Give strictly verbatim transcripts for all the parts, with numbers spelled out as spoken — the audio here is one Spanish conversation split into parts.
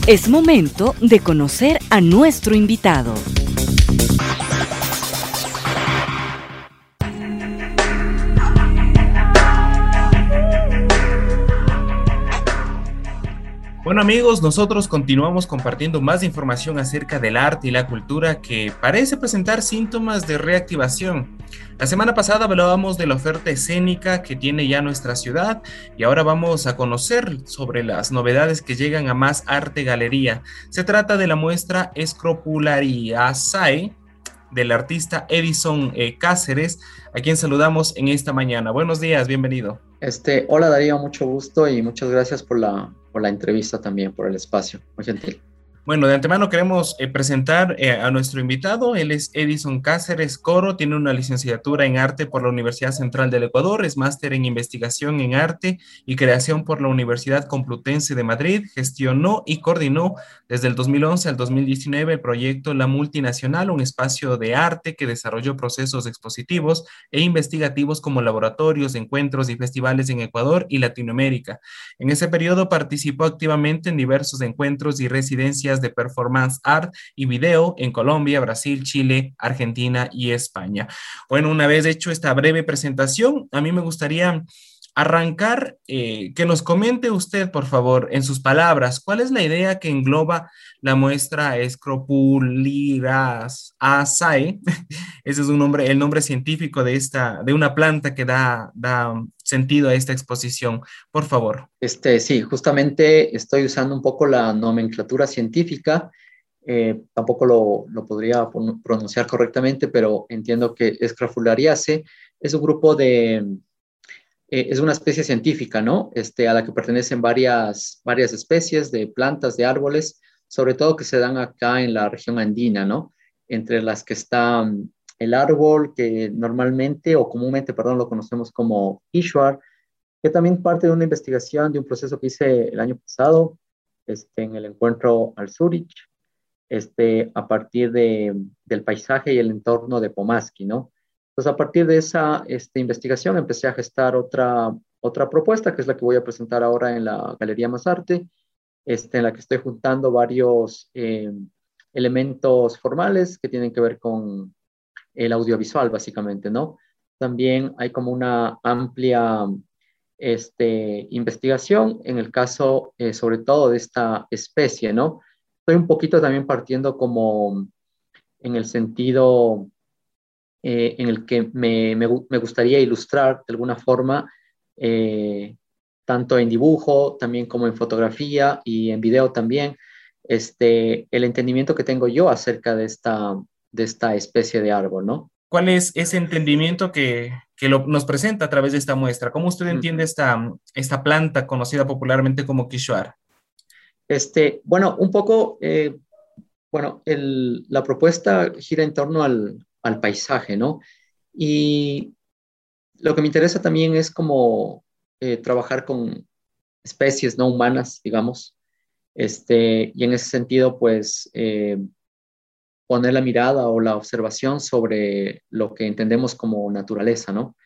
Es momento de conocer a nuestro invitado. Bueno amigos, nosotros continuamos compartiendo más información acerca del arte y la cultura que parece presentar síntomas de reactivación. La semana pasada hablábamos de la oferta escénica que tiene ya nuestra ciudad y ahora vamos a conocer sobre las novedades que llegan a Más Arte Galería. Se trata de la muestra Scropulariaceae del artista Edison eh, Cáceres, a quien saludamos en esta mañana. Buenos días, bienvenido. Este, hola Darío, mucho gusto y muchas gracias por la, por la entrevista también, por el espacio, muy gentil. Bueno, de antemano queremos eh, presentar eh, a nuestro invitado. Él es Edison Cáceres Coro, tiene una licenciatura en arte por la Universidad Central del Ecuador, es máster en investigación en arte y creación por la Universidad Complutense de Madrid. Gestionó y coordinó desde el dos mil once al dos mil diecinueve el proyecto La Multinacional, un espacio de arte que desarrolló procesos expositivos e investigativos como laboratorios, encuentros y festivales en Ecuador y Latinoamérica. En ese periodo participó activamente en diversos encuentros y residencias de performance art y video en Colombia, Brasil, Chile, Argentina y España. Bueno, una vez hecho esta breve presentación, a mí me gustaría arrancar, eh, que nos comente usted, por favor, en sus palabras, ¿cuál es la idea que engloba la muestra Scropulariaceae? Ese es un nombre, el nombre científico de esta, de una planta que da, da sentido a esta exposición. Por favor. Este, sí, justamente estoy usando un poco la nomenclatura científica. Eh, tampoco lo, lo podría pronunciar correctamente, pero entiendo que Scropulariaceae es un grupo de, eh, es una especie científica, ¿no? Este, a la que pertenecen varias, varias especies de plantas, de árboles, sobre todo que se dan acá en la región andina, ¿no? Entre las que está el árbol que normalmente o comúnmente, perdón, lo conocemos como Ishwar, que también parte de una investigación, de un proceso que hice el año pasado, este, en el encuentro al Zurich, este, a partir de, del paisaje y el entorno de Pomaski, ¿no? Entonces, a partir de esa este, investigación, empecé a gestar otra, otra propuesta, que es la que voy a presentar ahora en la Galería Más Arte, este, en la que estoy juntando varios eh, elementos formales que tienen que ver con el audiovisual, básicamente, ¿no? También hay como una amplia este, investigación en el caso, eh, sobre todo, de esta especie, ¿no? Estoy un poquito también partiendo como en el sentido eh, en el que me, me, me, gustaría ilustrar de alguna forma, eh, tanto en dibujo, también como en fotografía y en video también, este, el entendimiento que tengo yo acerca de esta, de esta especie de árbol, ¿no? ¿Cuál es ese entendimiento que, que lo, nos presenta a través de esta muestra? ¿Cómo usted entiende esta, esta planta conocida popularmente como Quechua? Este, bueno, un poco, eh, bueno, el, la propuesta gira en torno al, al paisaje, ¿no? Y lo que me interesa también es como eh, trabajar con especies no humanas, digamos, este, y en ese sentido, pues, eh, poner la mirada o la observación sobre lo que entendemos como naturaleza, ¿no?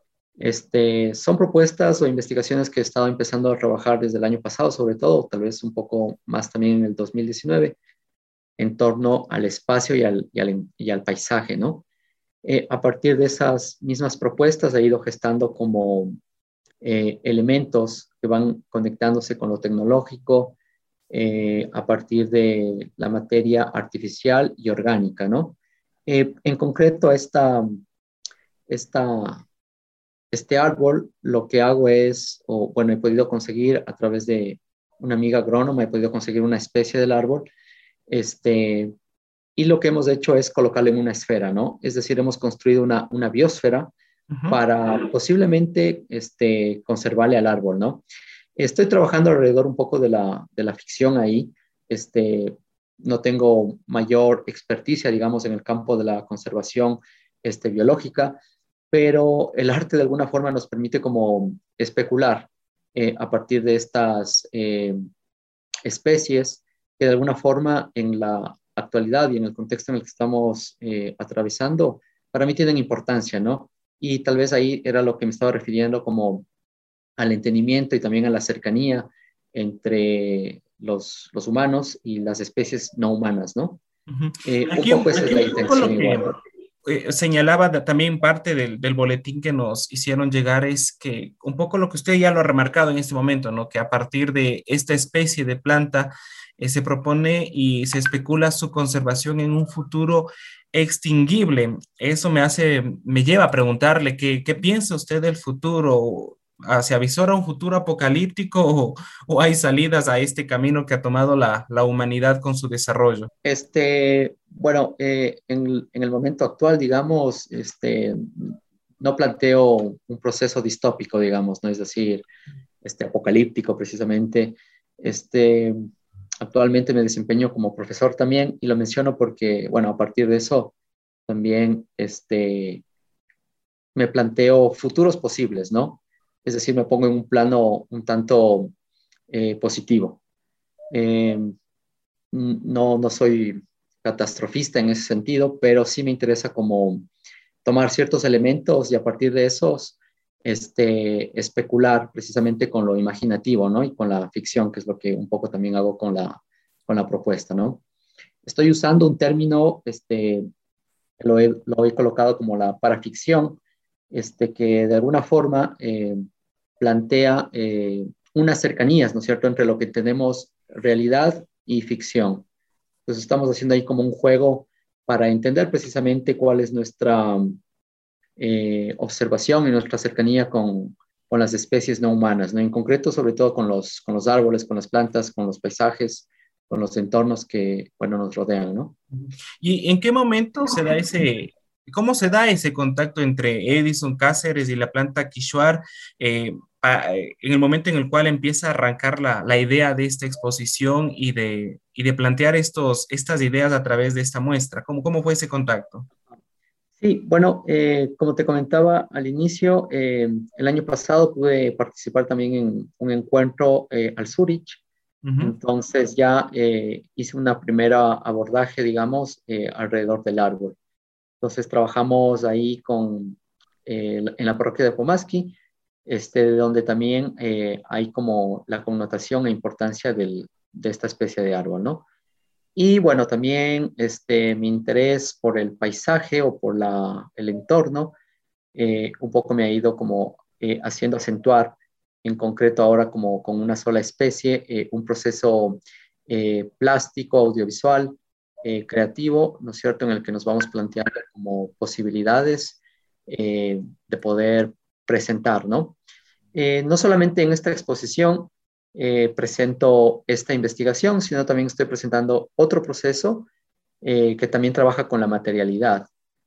Este, son propuestas o investigaciones que he estado empezando a trabajar desde el año pasado, sobre todo, tal vez un poco más también en el dos mil diecinueve, en torno al espacio y al, y al, y al paisaje, ¿no? Eh, a partir de esas mismas propuestas he ido gestando como eh, elementos que van conectándose con lo tecnológico, eh, a partir de la materia artificial y orgánica, ¿no? Eh, en concreto, esta, esta, este árbol, lo que hago es, o bueno, he podido conseguir a través de una amiga agrónoma, he podido conseguir una especie del árbol, este, y lo que hemos hecho es colocarlo en una esfera, ¿no? Es decir, hemos construido una, una biosfera uh-huh. para posiblemente este, conservarle al árbol, ¿no? Estoy trabajando alrededor un poco de la, de la ficción ahí. Este, no tengo mayor experticia, digamos, en el campo de la conservación este, biológica, pero el arte de alguna forma nos permite como especular eh, a partir de estas eh, especies que de alguna forma en la actualidad y en el contexto en el que estamos eh, atravesando, para mí tienen importancia, ¿no? Y tal vez ahí era lo que me estaba refiriendo como al entendimiento y también a la cercanía entre los, los humanos y las especies no humanas, ¿no? Ujú. Eh, un Aquí, poco esa es aquí la un poco intención lo que igual. eh, señalaba de- también parte del, del boletín que nos hicieron llegar es que un poco lo que usted ya lo ha remarcado en este momento, ¿no? Que a partir de esta especie de planta eh, se propone y se especula su conservación en un futuro extinguible. Eso me hace, me lleva a preguntarle qué, qué piensa usted del futuro. Ah, ¿se avisora un futuro apocalíptico o, o hay salidas a este camino que ha tomado la, la humanidad con su desarrollo? Este, bueno, eh, en, en el momento actual, digamos, este, no planteo un proceso distópico, digamos, ¿no? Es decir, este, apocalíptico precisamente. Este, actualmente me desempeño como profesor también y lo menciono porque, bueno, a partir de eso también este, me planteo futuros posibles, ¿no? Es decir, me pongo en un plano un tanto eh, positivo. Eh, no, no soy catastrofista en ese sentido, pero sí me interesa como tomar ciertos elementos y a partir de esos este, especular precisamente con lo imaginativo, ¿no? Y con la ficción, que es lo que un poco también hago con la, con la propuesta, ¿no? Estoy usando un término, este, lo he, lo he colocado como la paraficción, este, que de alguna forma eh, plantea eh, unas cercanías, ¿no es cierto?, entre lo que tenemos realidad y ficción. Entonces estamos haciendo ahí como un juego para entender precisamente cuál es nuestra eh, observación y nuestra cercanía con, con, las especies no humanas, ¿no? En concreto, sobre todo con los, con los árboles, con las plantas, con los paisajes, con los entornos que, bueno, nos rodean, ¿no? ¿Y en qué momento se da ese, cómo se da ese contacto entre Edison Cáceres y la planta Quichuar eh, pa- eh, en el momento en el cual empieza a arrancar la, la idea de esta exposición y de, y de plantear estos, estas ideas a través de esta muestra? ¿Cómo, cómo fue ese contacto? Sí, bueno, eh, como te comentaba al inicio, eh, el año pasado pude participar también en un encuentro eh, al Zurich. Ujú. Entonces ya eh, hice una primera abordaje, digamos, eh, alrededor del árbol. Entonces trabajamos ahí con, eh, en la parroquia de Pomaski, este, donde también eh, hay como la connotación e importancia del- de esta especie de árbol, ¿no? Y bueno, también este, mi interés por el paisaje o por la, el entorno, eh, un poco me ha ido como eh, haciendo acentuar en concreto ahora como con una sola especie, eh, un proceso eh, plástico, audiovisual, eh, creativo, ¿no es cierto?, en el que nos vamos planteando como posibilidades eh, de poder presentar, ¿no? Eh, no solamente en esta exposición eh, presento esta investigación, sino también estoy presentando otro proceso eh, que también trabaja con la materialidad.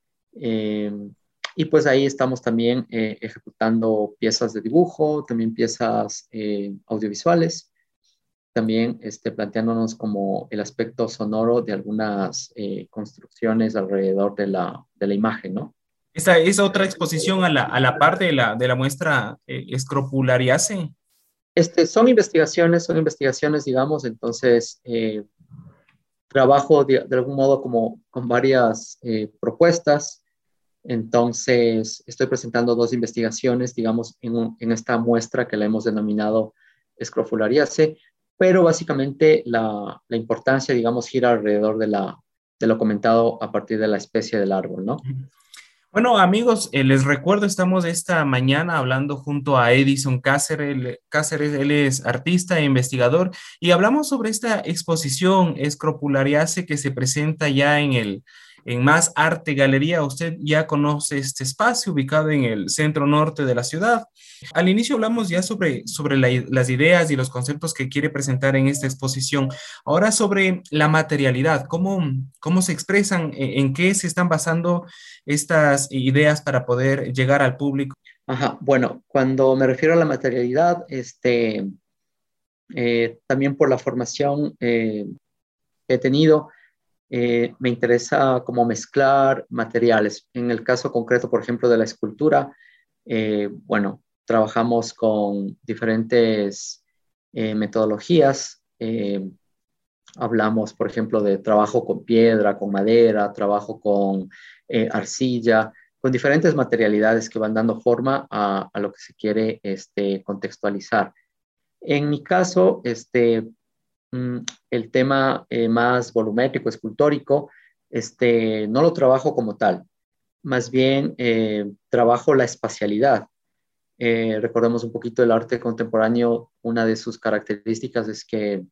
Eh, y pues ahí estamos también eh, ejecutando piezas de dibujo, también piezas eh, audiovisuales, también este, planteándonos como el aspecto sonoro de algunas eh, construcciones alrededor de la, de la imagen, ¿no? Esa es otra exposición a la, a la par de la, de la muestra eh, Scrofulariaceae. Este, son investigaciones, son investigaciones, digamos, entonces eh, trabajo de, de, algún modo como con varias eh, propuestas. Entonces, estoy presentando dos investigaciones, digamos, en, un, en esta muestra que la hemos denominado Scrofulariaceae, pero básicamente la, la, importancia, digamos, gira alrededor de, la, de lo comentado a partir de la especie del árbol, ¿no? Bueno, amigos, eh, les recuerdo, estamos esta mañana hablando junto a Edison Cáceres, él, Cáceres, él es artista e investigador, y hablamos sobre esta exposición Scrofulariaceae que se presenta ya en el en Más Arte Galería. Usted ya conoce este espacio ubicado en el centro norte de la ciudad. Al inicio hablamos ya sobre, sobre la, las ideas y los conceptos que quiere presentar en esta exposición. Ahora sobre la materialidad, cómo, cómo se expresan, en, en qué se están basando estas ideas para poder llegar al público. Ajá, bueno, cuando me refiero a la materialidad, este, eh, también por la formación eh, que he tenido, eh, me interesa como mezclar materiales. En el caso concreto, por ejemplo, de la escultura, eh, bueno, trabajamos con diferentes eh, metodologías. Eh, hablamos, por ejemplo, de trabajo con piedra, con madera, trabajo con eh, arcilla, con diferentes materialidades que van dando forma a, a lo que se quiere este, contextualizar. En mi caso, este, mm, el tema eh, más volumétrico, escultórico, este, no lo trabajo como tal, más bien eh, trabajo la espacialidad. Eh, recordemos un poquito el arte contemporáneo, una de sus características es que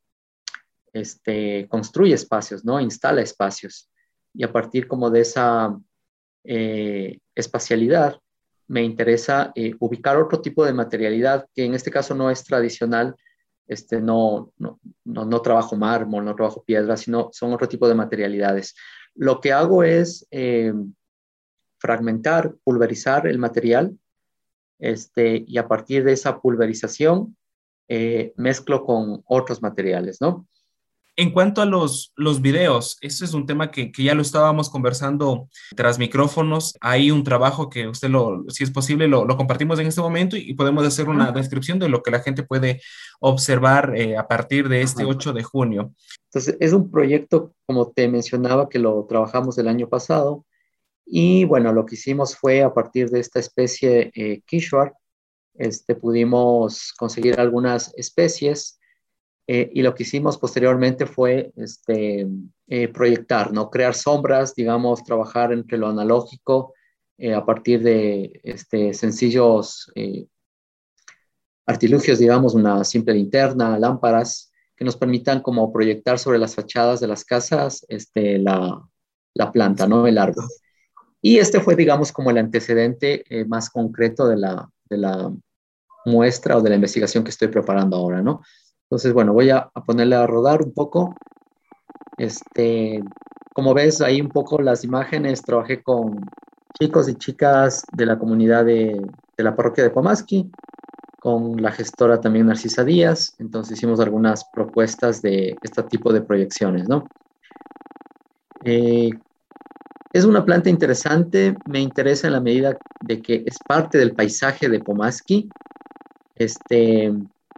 este, construye espacios, ¿no? Instala espacios. Y a partir como de esa eh, espacialidad, me interesa eh, ubicar otro tipo de materialidad que en este caso no es tradicional. Este, no, no, no, no trabajo mármol, no trabajo piedra, sino son otro tipo de materialidades. Lo que hago es eh, fragmentar, pulverizar el material, este, y a partir de esa pulverización eh, mezclo con otros materiales, ¿no? En cuanto a los, los videos, eso es un tema que, que ya lo estábamos conversando tras micrófonos. Hay un trabajo que usted, lo, si es posible, lo, lo compartimos en este momento y, y podemos hacer una descripción de lo que la gente puede observar eh, a partir de este Ajá. ocho de junio. Entonces, es un proyecto, como te mencionaba, que lo trabajamos el año pasado. Y bueno, lo que hicimos fue a partir de esta especie eh, Kishwar, este, pudimos conseguir algunas especies eh, y lo que hicimos posteriormente fue este, eh, proyectar, ¿no? Crear sombras, digamos, trabajar entre lo analógico eh, a partir de este, sencillos eh, artilugios, digamos, una simple linterna, lámparas, que nos permitan como proyectar sobre las fachadas de las casas este, la, la planta, ¿no? El árbol. Y este fue, digamos, como el antecedente eh, más concreto de la, de la muestra o de la investigación que estoy preparando ahora, ¿no? Entonces, bueno, voy a, a ponerle a rodar un poco. Este, como ves, ahí un poco las imágenes, trabajé con chicos y chicas de la comunidad de, de la parroquia de Pomaski, con la gestora también Narcisa Díaz. Entonces hicimos algunas propuestas de este tipo de proyecciones, ¿no? Eh, es una planta interesante, me interesa en la medida de que es parte del paisaje de Pomaski. Este,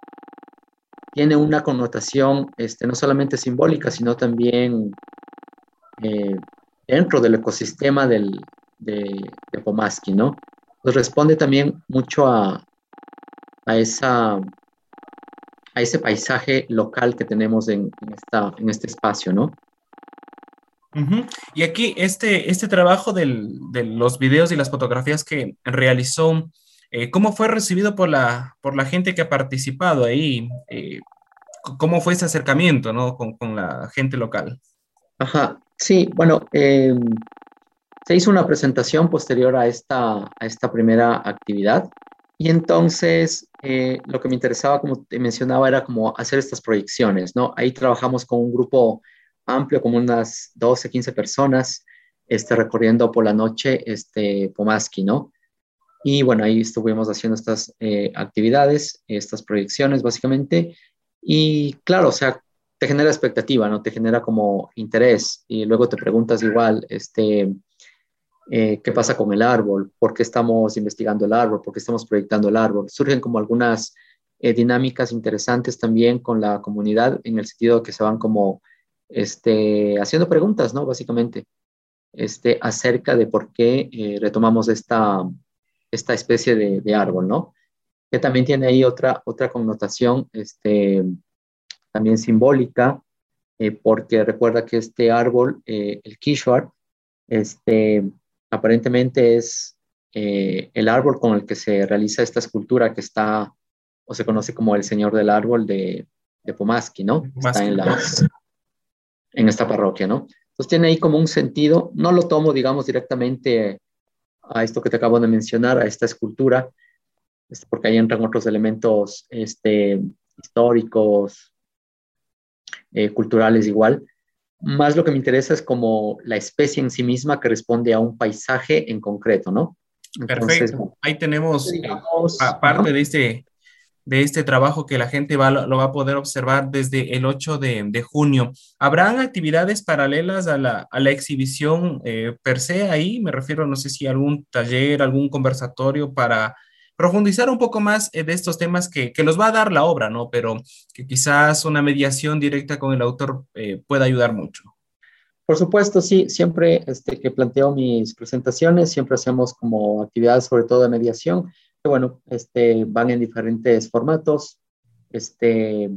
tiene una connotación este, no solamente simbólica, sino también eh, dentro del ecosistema del, de, de Pomaski, ¿no? Pues responde también mucho a, a, esa, a ese paisaje local que tenemos en, en, esta, en este espacio, ¿no? Uh-huh. Y aquí este, este trabajo del, de los videos y las fotografías que realizó, eh, ¿cómo fue recibido por la, por la gente que ha participado ahí? Eh, ¿Cómo fue ese acercamiento, ¿no? con, con la gente local? Ajá, sí, bueno, eh, se hizo una presentación posterior a esta, a esta primera actividad y entonces eh, lo que me interesaba, como te mencionaba, era como hacer estas proyecciones, ¿no? Ahí trabajamos con un grupo amplio, como unas doce, quince personas, este, recorriendo por la noche este, Pomaski, ¿no? Y bueno, ahí estuvimos haciendo estas eh, actividades, estas proyecciones básicamente. Y claro, o sea, te genera expectativa, ¿no? Te genera como interés y luego te preguntas igual, este, eh, qué pasa con el árbol, por qué estamos investigando el árbol, por qué estamos proyectando el árbol. Surgen como algunas eh, dinámicas interesantes también con la comunidad en el sentido de que se van como este, haciendo preguntas, ¿no? Básicamente, este, acerca de por qué eh, retomamos esta, esta especie de, de árbol, ¿no? Que también tiene ahí otra, otra connotación este, también simbólica, eh, porque recuerda que este árbol, eh, el Kishwar, este, aparentemente es eh, el árbol con el que se realiza esta escultura que está, o se conoce como el Señor del Árbol de, de Pomaski, ¿no? Más Está que en, las, en esta parroquia, ¿no? Entonces tiene ahí como un sentido, no lo tomo, digamos, directamente a esto que te acabo de mencionar, a esta escultura, este, porque ahí entran otros elementos este, históricos, eh, culturales igual. Más lo que me interesa es como la especie en sí misma que responde a un paisaje en concreto, ¿no? Entonces, perfecto. Ahí tenemos eh, digamos, pa- ajá. parte de este, de este trabajo que la gente va, lo va a poder observar desde el ocho de, de junio. ¿Habrán actividades paralelas a la, a la exhibición eh, per se ahí? Me refiero, no sé si algún taller, algún conversatorio para profundizar un poco más eh, de estos temas que, que nos va a dar la obra, ¿no? Pero que quizás una mediación directa con el autor eh, pueda ayudar mucho. Por supuesto, sí, siempre este, que planteo mis presentaciones, siempre hacemos como actividades sobre todo de mediación, que bueno, este, van en diferentes formatos, este,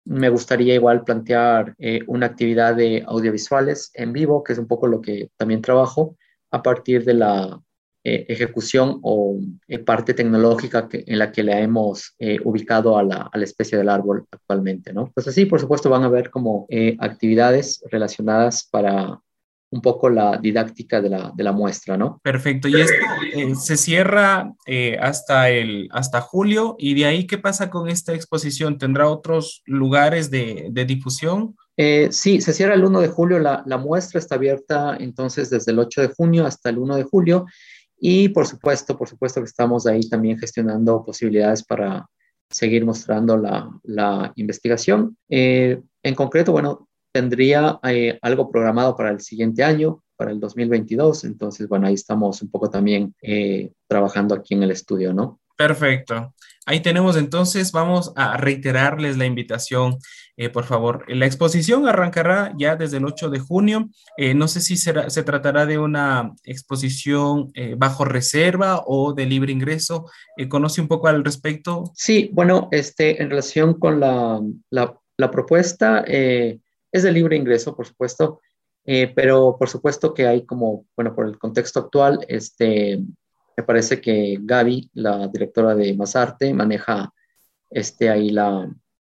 me gustaría igual plantear eh, una actividad de audiovisuales en vivo, que es un poco lo que también trabajo, a partir de la eh, ejecución o eh, parte tecnológica que, en la que le hemos eh, ubicado a la, a la especie del árbol actualmente, ¿no? Entonces sí, por supuesto van a haber como eh, actividades relacionadas para un poco la didáctica de la, de la muestra, ¿no? Perfecto. Y esto eh, se cierra eh, hasta, el, hasta julio. ¿Y de ahí qué pasa con esta exposición? ¿Tendrá otros lugares de, de difusión? Eh, sí, se cierra el uno de julio. La, la muestra está abierta entonces desde el ocho de junio hasta el uno de julio. Y por supuesto, por supuesto que estamos ahí también gestionando posibilidades para seguir mostrando la, la investigación. Eh, en concreto, bueno, tendría eh, algo programado para el siguiente año, para el dos mil veintidós. Entonces, bueno, ahí estamos un poco también eh, trabajando aquí en el estudio, ¿no? Perfecto. Ahí tenemos entonces, vamos a reiterarles la invitación, eh, por favor. La exposición arrancará ya desde el ocho de junio. Eh, no sé si será, se tratará de una exposición eh, bajo reserva o de libre ingreso. Eh, ¿Conoce un poco al respecto? Sí, bueno, este, en relación con la, la, la propuesta, eh, es de libre ingreso, por supuesto, eh, pero por supuesto que hay como, bueno, por el contexto actual, este, me parece que Gaby, la directora de Masarte, maneja este, ahí la,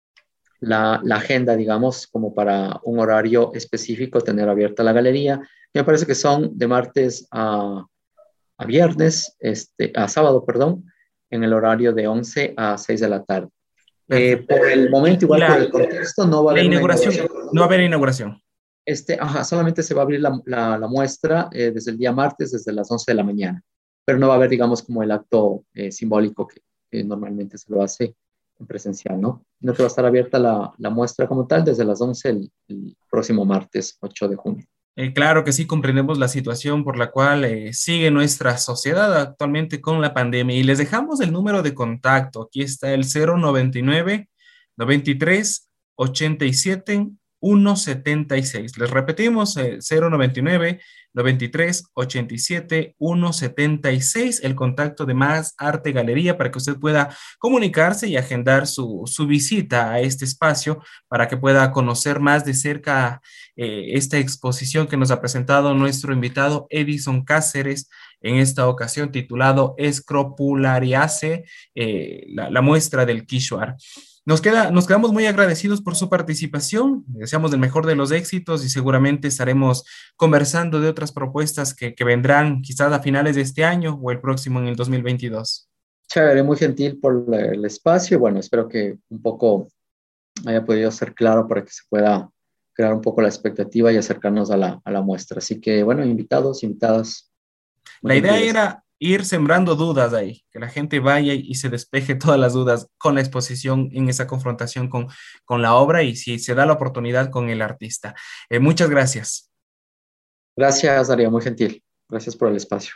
la, la agenda, digamos, como para un horario específico, tener abierta la galería. Me parece que son de martes a, a viernes, este, a sábado, perdón, en el horario de once a seis de la tarde. Eh, por el momento, igual la, por el contexto, no va a haber la inauguración, una inauguración. No va a haber inauguración. Este, ajá, solamente se va a abrir la, la, la muestra eh, desde el día martes, desde las once de la mañana. Pero no va a haber, digamos, como el acto eh, simbólico que, que normalmente se lo hace en presencial, ¿no? No que va a estar abierta la, la muestra como tal desde las once el, el próximo martes, ocho de junio. Eh, claro que sí, comprendemos la situación por la cual eh, sigue nuestra sociedad actualmente con la pandemia y les dejamos el número de contacto. Aquí está el cero noventa y nueve, noventa y tres, ochenta y siete, uno setenta y seis. Les repetimos, eh, cero noventa y nueve, noventa y tres, ochenta y siete, uno setenta y seis, el contacto de Más Arte Galería para que usted pueda comunicarse y agendar su, su visita a este espacio para que pueda conocer más de cerca eh, esta exposición que nos ha presentado nuestro invitado Edison Cáceres en esta ocasión titulado Escropulariaceae, eh, la, la muestra del Quixoar. Nos, queda, nos quedamos muy agradecidos por su participación, deseamos el mejor de los éxitos y seguramente estaremos conversando de otras propuestas que, que vendrán quizás a finales de este año o el próximo en el dos mil veintidós. Chévere, muy gentil por el espacio. Bueno, espero que un poco haya podido ser claro para que se pueda crear un poco la expectativa y acercarnos a la, a la muestra. Así que, bueno, invitados, invitadas. La idea era ir sembrando dudas ahí, que la gente vaya y se despeje todas las dudas con la exposición en esa confrontación con, con la obra y si se da la oportunidad con el artista. Eh, muchas gracias. Gracias, Darío, muy gentil. Gracias por el espacio.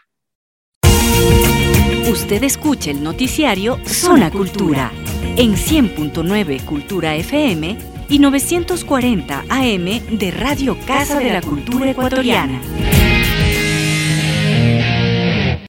Usted escucha el noticiario Zona Cultura en cien punto nueve Cultura F M y novecientos cuarenta A M de Radio Casa de la Cultura Ecuatoriana.